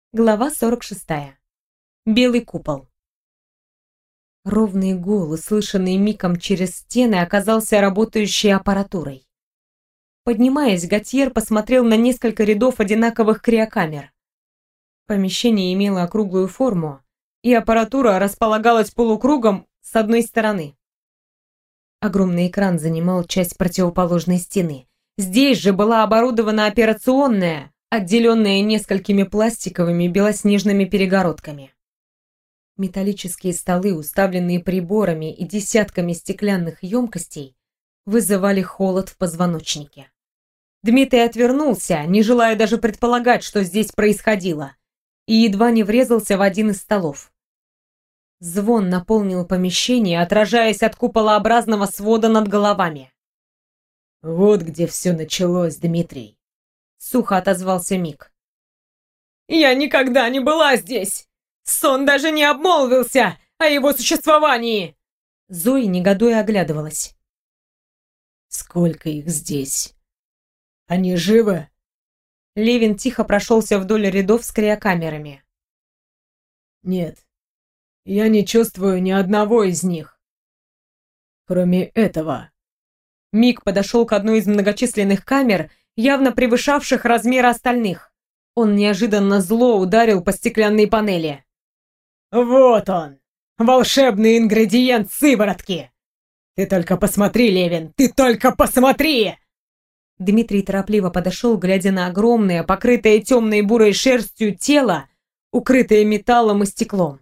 Глава 46. Белый купол. Ровный гул, услышанный Миком через стены, оказался работающей аппаратурой. Поднимаясь, Готьер посмотрел на несколько рядов одинаковых криокамер. Помещение имело округлую форму, и аппаратура располагалась полукругом с одной стороны. Огромный экран занимал часть противоположной стены. Здесь же была оборудована операционная, отделенная несколькими пластиковыми белоснежными перегородками. Металлические столы, уставленные приборами и десятками стеклянных емкостей, вызывали холод в позвоночнике. Дмитрий отвернулся, не желая даже предполагать, что здесь происходило, и едва не врезался в один из столов. Звон наполнил помещение, отражаясь от куполообразного свода над головами. «Вот где все началось, Дмитрий», — сухо отозвался Мик. «Я никогда не была здесь! Сон даже не обмолвился о его существовании!» Зои негодуя оглядывалась. «Сколько их здесь? Они живы?» Левин тихо прошелся вдоль рядов с криокамерами. «Нет, я не чувствую ни одного из них. Кроме этого». Мик подошел к одной из многочисленных камер, явно превышавших размер остальных. Он неожиданно зло ударил по стеклянной панели. «Вот он! Волшебный ингредиент сыворотки! Ты только посмотри, Левин, ты только посмотри!» Дмитрий торопливо подошел, глядя на огромное, покрытое темной бурой шерстью тело, укрытое металлом и стеклом.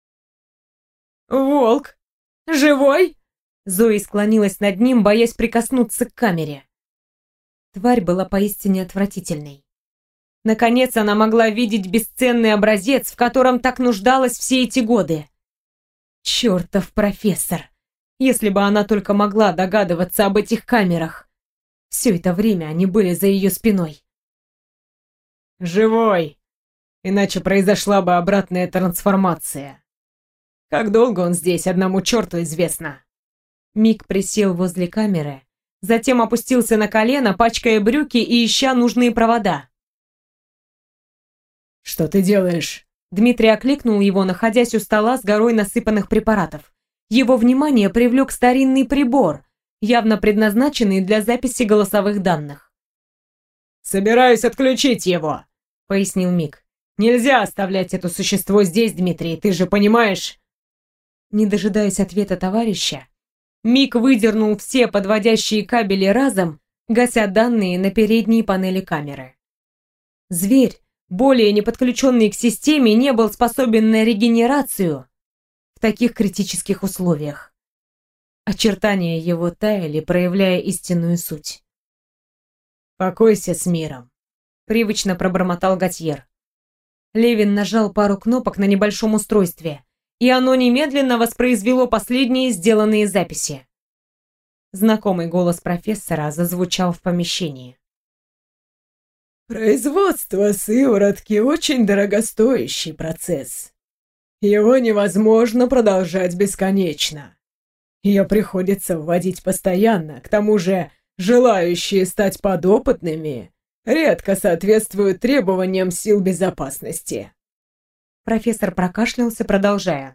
«Волк! Живой?» Зои склонилась над ним, боясь прикоснуться к камере. Тварь была поистине отвратительной. Наконец она могла видеть бесценный образец, в котором так нуждалась все эти годы. Чертов профессор! Если бы она только могла догадываться об этих камерах. Все это время они были за ее спиной. «Живой! Иначе произошла бы обратная трансформация. Как долго он здесь, одному черту известно». Мик присел возле камеры, затем опустился на колено, пачкая брюки и ища нужные провода. «Что ты делаешь?» Дмитрий окликнул его, находясь у стола с горой насыпанных препаратов. Его внимание привлек старинный прибор, явно предназначенный для записи голосовых данных. «Собираюсь отключить его», — пояснил Мик. «Нельзя оставлять это существо здесь, Дмитрий, ты же понимаешь?» Не дожидаясь ответа товарища, Мик выдернул все подводящие кабели разом, гася данные на передней панели камеры. Зверь, более не подключенный к системе, не был способен на регенерацию в таких критических условиях. Очертания его таяли, проявляя истинную суть. «Покойся с миром», — привычно пробормотал Готьер. Левин нажал пару кнопок на небольшом устройстве, и оно немедленно воспроизвело последние сделанные записи. Знакомый голос профессора зазвучал в помещении. «Производство сыворотки очень дорогостоящий процесс. Его невозможно продолжать бесконечно. Ее приходится вводить постоянно, к тому же желающие стать подопытными редко соответствуют требованиям сил безопасности». Профессор прокашлялся, продолжая.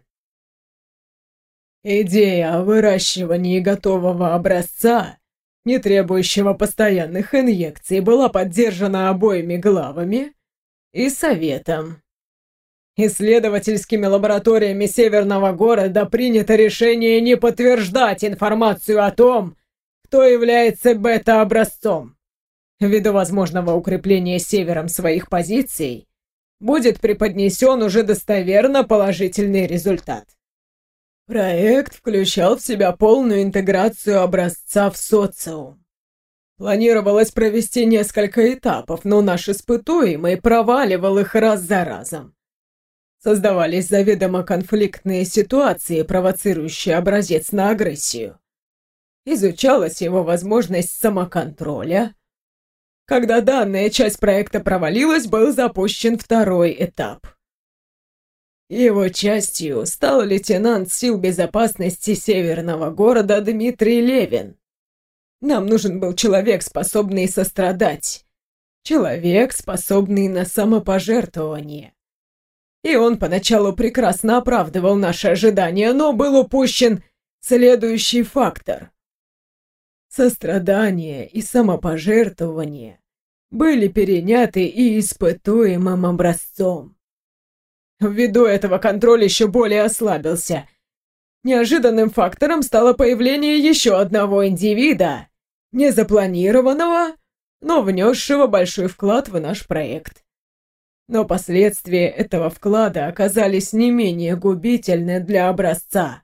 «Идея о выращивании готового образца, не требующего постоянных инъекций, была поддержана обоими главами и советом. Исследовательскими лабораториями Северного города принято решение не подтверждать информацию о том, кто является бета-образцом. Ввиду возможного укрепления Севером своих позиций, будет преподнесен уже достоверно положительный результат. Проект включал в себя полную интеграцию образца в социум. Планировалось провести несколько этапов, но наш испытуемый проваливал их раз за разом. Создавались заведомо конфликтные ситуации, провоцирующие образец на агрессию. Изучалась его возможность самоконтроля. Когда данная часть проекта провалилась, был запущен второй этап. Его частью стал лейтенант сил безопасности Северного города Дмитрий Левин. Нам нужен был человек, способный сострадать. Человек, способный на самопожертвование. И он поначалу прекрасно оправдывал наши ожидания, но был упущен следующий фактор. Сострадание и самопожертвование были переняты и испытуемым образцом. Ввиду этого контроль еще более ослабился. Неожиданным фактором стало появление еще одного индивида, незапланированного, но внесшего большой вклад в наш проект. Но последствия этого вклада оказались не менее губительны для образца.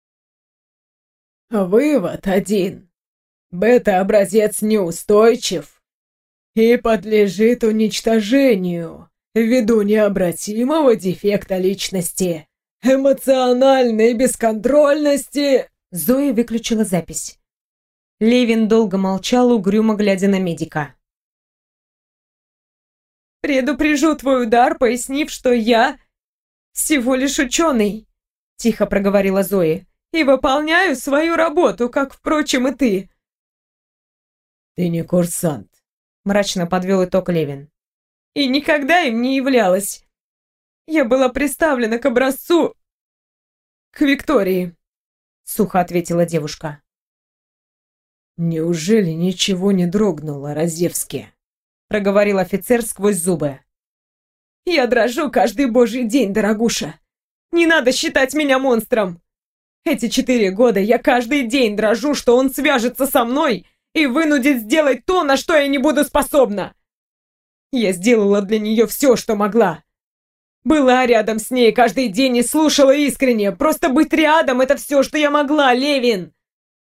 Вывод один. Бета-образец неустойчив и подлежит уничтожению ввиду необратимого дефекта личности, эмоциональной бесконтрольности. Зоя выключила запись. Левин долго молчал, угрюмо глядя на медика. «Предупрежу твой удар, пояснив, что я всего лишь ученый», — тихо проговорила Зоя, «и выполняю свою работу, как, впрочем, и ты». «Ты не курсант», — мрачно подвел итог Левин. «И никогда им не являлась. Я была приставлена к образцу... к Виктории», — сухо ответила девушка. «Неужели ничего не дрогнуло, Разевский?» — проговорил офицер сквозь зубы. «Я дрожу каждый божий день, дорогуша. Не надо считать меня монстром. Эти 4 года я каждый день дрожу, что он свяжется со мной и вынудит сделать то, на что я не буду способна. Я сделала для нее все, что могла. Была рядом с ней каждый день и слушала искренне. Просто быть рядом — это все, что я могла, Левин.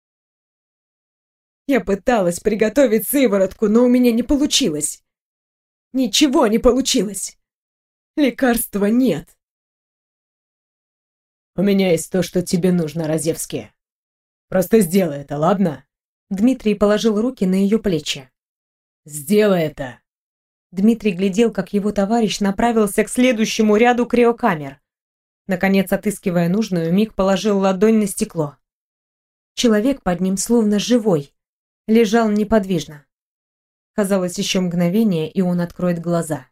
Я пыталась приготовить сыворотку, но у меня не получилось. Ничего не получилось. Лекарства нет». «У меня есть то, что тебе нужно, Разевский. Просто сделай это, ладно?» Дмитрий положил руки на ее плечи. «Сделай это!» Дмитрий глядел, как его товарищ направился к следующему ряду криокамер. Наконец, отыскивая нужную, Мик положил ладонь на стекло. Человек под ним, словно живой, лежал неподвижно. Казалось, еще мгновение, и он откроет глаза.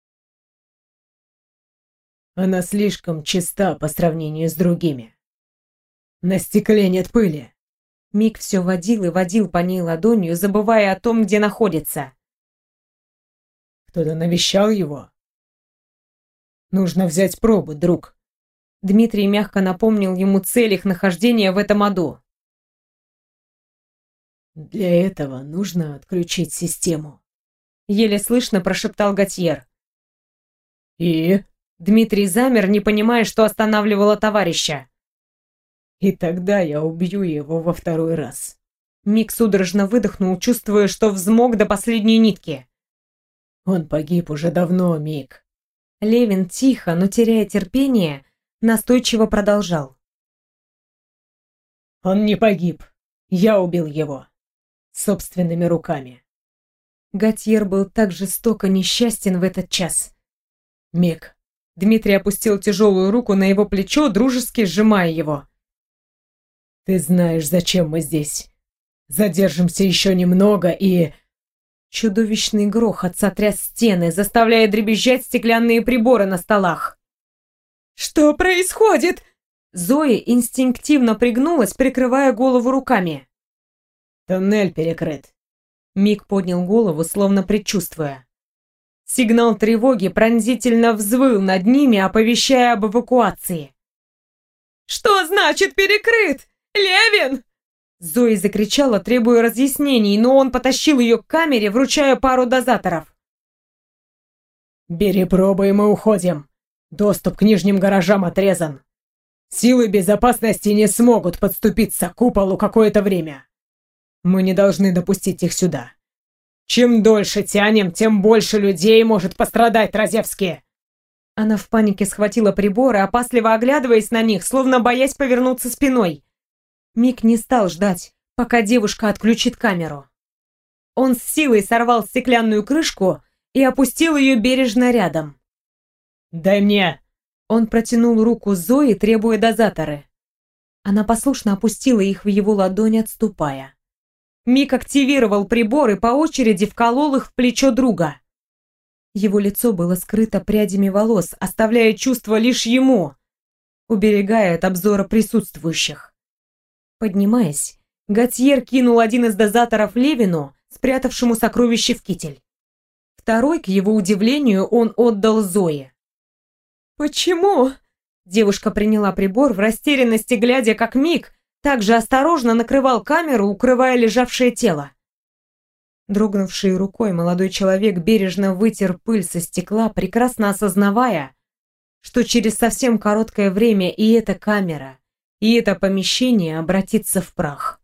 «Она слишком чиста по сравнению с другими. На стекле нет пыли». Мик все водил и водил по ней ладонью, забывая о том, где находится. «Кто-то навещал его? Нужно взять пробу, друг». Дмитрий мягко напомнил ему цель их нахождения в этом аду. «Для этого нужно отключить систему», — еле слышно прошептал Готьер. «И?» Дмитрий замер, не понимая, что останавливало товарища. «И тогда я убью его во второй раз». Мик судорожно выдохнул, чувствуя, что взмок до последней нитки. «Он погиб уже давно, Мик». Левин тихо, но теряя терпение, настойчиво продолжал. «Он не погиб. Я убил его. Собственными руками». Готьер был так жестоко несчастен в этот час. «Мик». Дмитрий опустил тяжелую руку на его плечо, дружески сжимая его. «Ты знаешь, зачем мы здесь. Задержимся еще немного и...» Чудовищный грохот сотряс стены, заставляя дребезжать стеклянные приборы на столах. «Что происходит?» Зоя инстинктивно пригнулась, прикрывая голову руками. «Тоннель перекрыт». Мик поднял голову, словно предчувствуя. Сигнал тревоги пронзительно взвыл над ними, оповещая об эвакуации. «Что значит перекрыт? Левин!» Зоя закричала, требуя разъяснений, но он потащил ее к камере, вручая пару дозаторов. «Бери пробы, и мы уходим. Доступ к нижним гаражам отрезан. Силы безопасности не смогут подступиться к куполу какое-то время. Мы не должны допустить их сюда. Чем дольше тянем, тем больше людей может пострадать, Разевский». Она в панике схватила приборы, опасливо оглядываясь на них, словно боясь повернуться спиной. Мик не стал ждать, пока девушка отключит камеру. Он с силой сорвал стеклянную крышку и опустил ее бережно рядом. «Дай мне!» Он протянул руку Зои, требуя дозаторы. Она послушно опустила их в его ладонь, отступая. Мик активировал прибор и по очереди вколол их в плечо друга. Его лицо было скрыто прядями волос, оставляя чувство лишь ему, уберегая от обзора присутствующих. Поднимаясь, Готьер кинул один из дозаторов Левину, спрятавшему сокровище в китель. Второй, к его удивлению, он отдал Зое. «Почему?» Девушка приняла прибор в растерянности, глядя, как Мик также осторожно накрывал камеру, укрывая лежавшее тело. Дрогнувшей рукой молодой человек бережно вытер пыль со стекла, прекрасно осознавая, что через совсем короткое время и эта камера, и это помещение обратится в прах.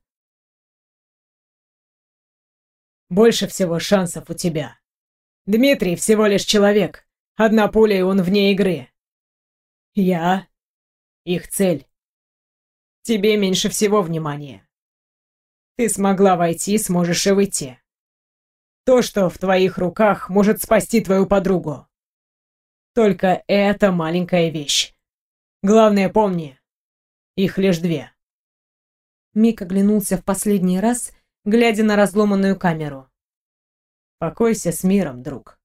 «Больше всего шансов у тебя. Дмитрий всего лишь человек. Одна пуля, и он вне игры. Я — их цель. Тебе меньше всего внимания. Ты смогла войти, сможешь и выйти. То, что в твоих руках, может спасти твою подругу. Только это маленькая вещь. Главное, помни, их лишь две». Мик оглянулся в последний раз, глядя на разломанную камеру. «Покойся с миром, друг».